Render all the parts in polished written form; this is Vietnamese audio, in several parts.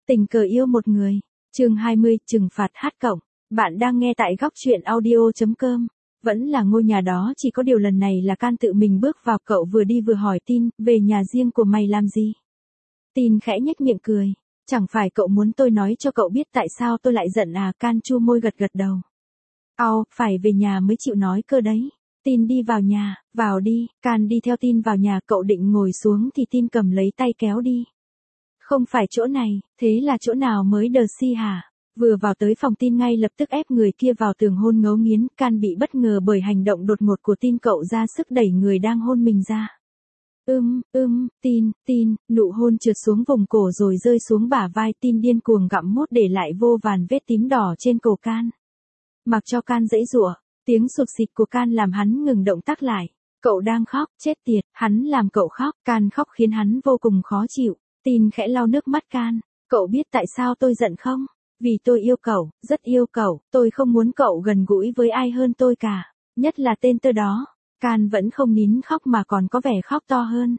Tình cờ yêu một người. Chương 20, trừng phạt H cộng. Bạn đang nghe tại góc truyện audio.com. Vẫn là ngôi nhà đó, chỉ có điều lần này là Can tự mình bước vào. Cậu vừa đi vừa hỏi Tin, về nhà riêng của mày làm gì? Tin khẽ nhếch miệng cười. Chẳng phải cậu muốn tôi nói cho cậu biết tại sao tôi lại giận à? Can chu môi gật gật đầu. Phải về nhà mới chịu nói cơ đấy. Tin đi vào nhà. Vào đi. Can đi theo Tin vào nhà. Cậu định ngồi xuống thì Tin cầm lấy tay kéo đi. Không phải chỗ này, thế là chỗ nào mới đờ si hả? Vừa vào tới phòng Tin ngay lập tức ép người kia vào tường hôn ngấu nghiến. Can bị bất ngờ bởi hành động đột ngột của Tin, cậu ra sức đẩy người đang hôn mình ra. Tin, nụ hôn trượt xuống vùng cổ rồi rơi xuống bả vai. Tin điên cuồng gặm mốt để lại vô vàn vết tím đỏ trên cổ Can. Mặc cho Can giãy giụa, tiếng sụt xịt của Can làm hắn ngừng động tác lại. Cậu đang khóc, chết tiệt, hắn làm cậu khóc. Can khóc khiến hắn vô cùng khó chịu. Tin khẽ lau nước mắt Can. Cậu biết tại sao tôi giận không? Vì tôi yêu cậu, rất yêu cậu, tôi không muốn cậu gần gũi với ai hơn tôi cả, nhất là tên tơ đó. Can vẫn không nín khóc mà còn có vẻ khóc to hơn.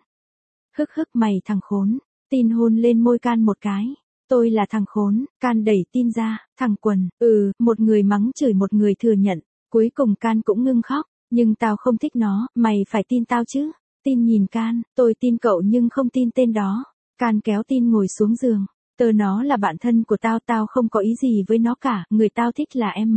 Hức mày thằng khốn. Tin hôn lên môi Can một cái. Tôi là thằng khốn. Can đẩy Tin ra. Thằng quần. Một người mắng chửi một người thừa nhận. Cuối cùng Can cũng ngưng khóc. Nhưng tao không thích nó, mày phải tin tao chứ. Tin nhìn Can. Tôi tin cậu nhưng không tin tên đó. Can kéo Tin ngồi xuống giường. Nó là bạn thân của tao, tao không có ý gì với nó cả, người tao thích là em.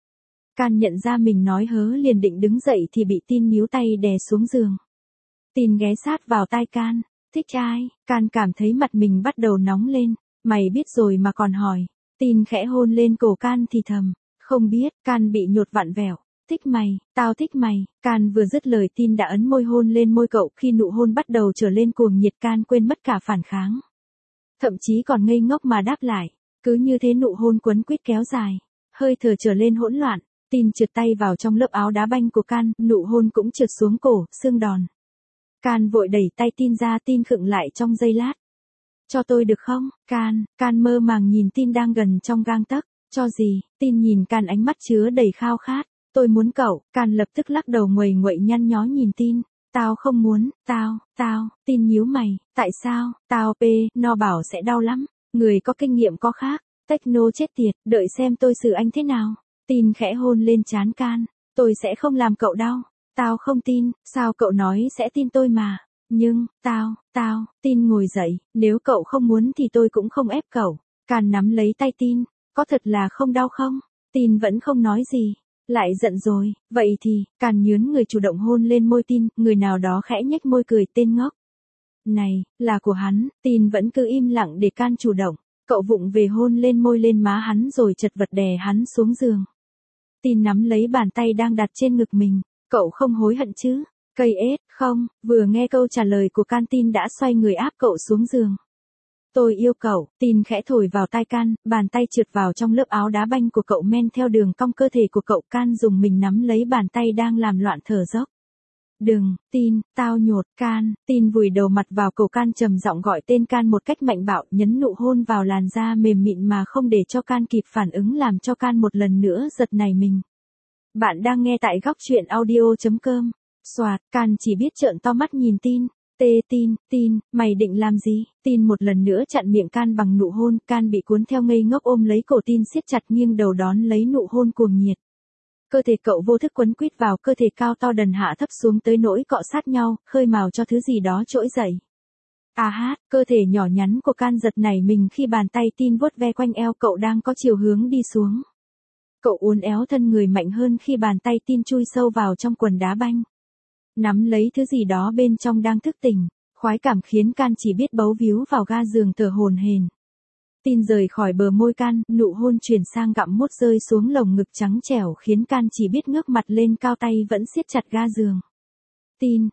Can nhận ra mình nói hớ liền định đứng dậy thì bị Tin níu tay đè xuống giường. Tin ghé sát vào tai Can. Thích ai? Can cảm thấy mặt mình bắt đầu nóng lên. Mày biết rồi mà còn hỏi. Tin khẽ hôn lên cổ Can thì thầm. Không biết. Can bị nhột vặn vẹo. Thích mày, tao thích mày. Can vừa dứt lời Tin đã ấn môi hôn lên môi cậu. Khi nụ hôn bắt đầu trở lên cuồng nhiệt, Can quên mất cả phản kháng. Thậm chí còn ngây ngốc mà đáp lại. Cứ như thế nụ hôn quấn quýt kéo dài. Hơi thở trở lên hỗn loạn. Tin trượt tay vào trong lớp áo đá banh của Can. Nụ hôn cũng trượt xuống cổ, xương đòn. Can vội đẩy tay Tin ra. Tin khựng lại trong giây lát. Cho tôi được không? Can mơ màng nhìn Tin đang gần trong gang tấc. Cho gì? Tin nhìn Can ánh mắt chứa đầy khao khát. Tôi muốn cậu. Can lập tức lắc đầu nguầy nguậy nhăn nhó nhìn Tin. Tao không muốn, tao, Tin nhíu mày, tại sao, nó bảo sẽ đau lắm, người có kinh nghiệm có khác, techno chết tiệt, đợi xem tôi xử anh thế nào. Tin khẽ hôn lên trán Can, tôi sẽ không làm cậu đau, tao không tin, sao cậu nói sẽ tin tôi mà, nhưng, Tin ngồi dậy, nếu cậu không muốn thì tôi cũng không ép cậu. Can nắm lấy tay Tin, có thật là không đau không? Tin vẫn không nói gì. Lại giận rồi, vậy thì, Can nhướn người chủ động hôn lên môi Tin, người nào đó khẽ nhếch môi cười, tên ngốc. Này, là của hắn. Tin vẫn cứ im lặng để Can chủ động. Cậu vụng về hôn lên môi lên má hắn rồi chật vật đè hắn xuống giường. Tin nắm lấy bàn tay đang đặt trên ngực mình. Cậu không hối hận chứ? Cây ết, không. Vừa nghe câu trả lời của Can, Tin đã xoay người áp cậu xuống giường. Tôi yêu cậu. Tin khẽ thổi vào tai Can, bàn tay trượt vào trong lớp áo đá banh của cậu men theo đường cong cơ thể của cậu. Can dùng mình nắm lấy bàn tay đang làm loạn thở dốc. Đừng, Tin, tao nhột, Can. Tin vùi đầu mặt vào cổ Can trầm giọng gọi tên Can một cách mạnh bạo, nhấn nụ hôn vào làn da mềm mịn mà không để cho Can kịp phản ứng, làm cho Can một lần nữa giật nảy mình. Bạn đang nghe tại góc truyện audio.com. Soạt, Can chỉ biết trợn to mắt nhìn Tin. Tin, mày định làm gì? Tin một lần nữa chặn miệng Can bằng nụ hôn. Can bị cuốn theo ngây ngốc ôm lấy cổ Tin siết chặt, nghiêng đầu đón lấy nụ hôn cuồng nhiệt. Cơ thể cậu vô thức quấn quýt vào cơ thể cao to đần hạ thấp xuống tới nỗi cọ sát nhau, khơi mào cho thứ gì đó trỗi dậy. Cơ thể nhỏ nhắn của Can giật nảy mình khi bàn tay Tin vuốt ve quanh eo cậu đang có chiều hướng đi xuống. Cậu uốn éo thân người mạnh hơn khi bàn tay Tin chui sâu vào trong quần đá banh. Nắm lấy thứ gì đó bên trong đang thức tỉnh, khoái cảm khiến Can chỉ biết bấu víu vào ga giường thở hổn hển. Tin rời khỏi bờ môi Can, nụ hôn chuyển sang gặm mốt rơi xuống lồng ngực trắng trẻo khiến Can chỉ biết ngước mặt lên cao, tay vẫn siết chặt ga giường. Tin,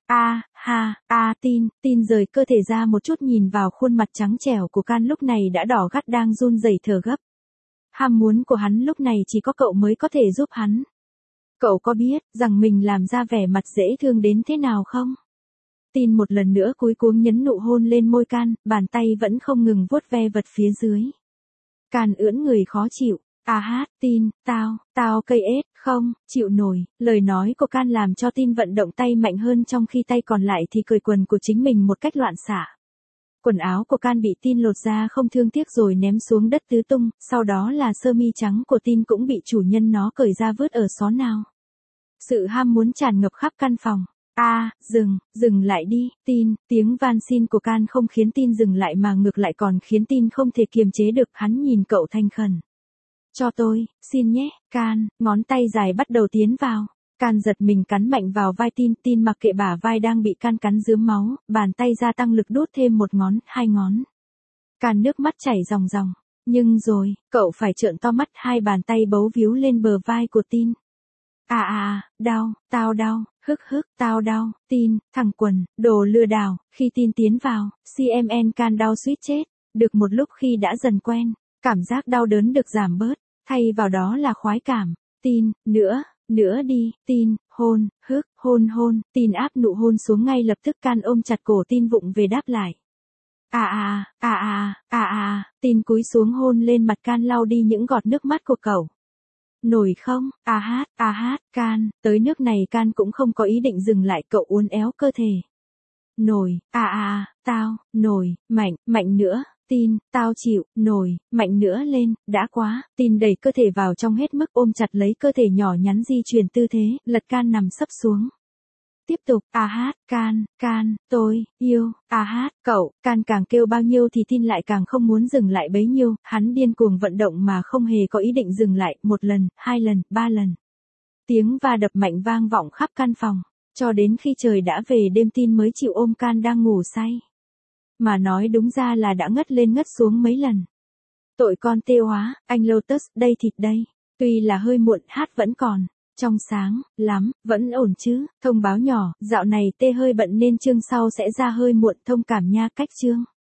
Tin rời cơ thể ra một chút nhìn vào khuôn mặt trắng trẻo của Can lúc này đã đỏ gắt đang run rẩy thở gấp. Ham muốn của hắn lúc này chỉ có cậu mới có thể giúp hắn. Cậu có biết rằng mình làm ra vẻ mặt dễ thương đến thế nào không? Tin một lần nữa cúi cuống nhấn nụ hôn lên môi Can, bàn tay vẫn không ngừng vuốt ve vật phía dưới. Can ưỡn người khó chịu. Tin, tao cây ết, không, chịu nổi. Lời nói của Can làm cho Tin vận động tay mạnh hơn, trong khi tay còn lại thì cởi quần của chính mình một cách loạn xạ. Quần áo của Can bị Tin lột ra không thương tiếc rồi ném xuống đất tứ tung, sau đó là sơ mi trắng của Tin cũng bị chủ nhân nó cởi ra vứt ở xó nào. Sự ham muốn tràn ngập khắp căn phòng. Dừng lại đi, Tin, tiếng van xin của Can không khiến Tin dừng lại mà ngược lại còn khiến Tin không thể kiềm chế được, hắn nhìn cậu thành khẩn. Cho tôi, xin nhé, Can, ngón tay dài bắt đầu tiến vào. Can giật mình cắn mạnh vào vai Tin, Tin mặc kệ bả vai đang bị Can cắn rướm máu, bàn tay gia tăng lực đút thêm một ngón, hai ngón. Can nước mắt chảy ròng ròng, nhưng rồi, cậu phải trợn to mắt, hai bàn tay bấu víu lên bờ vai của Tin. Đau, tao đau, tao đau, Tin, thằng quần, đồ lừa đảo, khi Tin tiến vào, CMN Can đau suýt chết, được một lúc khi đã dần quen, cảm giác đau đớn được giảm bớt, thay vào đó là khoái cảm, Tin, nữa đi, Tin, hôn, Tin áp nụ hôn xuống ngay lập tức, Can ôm chặt cổ Tin vụng về đáp lại. Tin cúi xuống hôn lên mặt Can lau đi những giọt nước mắt của cậu. Nổi không? Can, tới nước này Can cũng không có ý định dừng lại, cậu uốn éo cơ thể. Nổi, tao, nổi, mạnh nữa, Tin, tao chịu, nổi, mạnh nữa lên, đã quá, Tin đẩy cơ thể vào trong hết mức, ôm chặt lấy cơ thể nhỏ nhắn, di chuyển tư thế, lật Can nằm sấp xuống. Tiếp tục, Can, tôi, yêu, cậu, Can càng kêu bao nhiêu thì Tin lại càng không muốn dừng lại bấy nhiêu, hắn điên cuồng vận động mà không hề có ý định dừng lại, 1 lần, 2 lần, 3 lần. Tiếng va đập mạnh vang vọng khắp căn phòng, cho đến khi trời đã về đêm Tin mới chịu ôm Can đang ngủ say. Mà nói đúng ra là đã ngất lên ngất xuống mấy lần. Tội con tê hóa, anh Lotus, đây thịt đây. Tuy là hơi muộn, hát vẫn còn. Trong sáng, lắm, vẫn ổn chứ. Thông báo nhỏ, dạo này tê hơi bận nên chương sau sẽ ra hơi muộn, thông cảm nha, cách chương.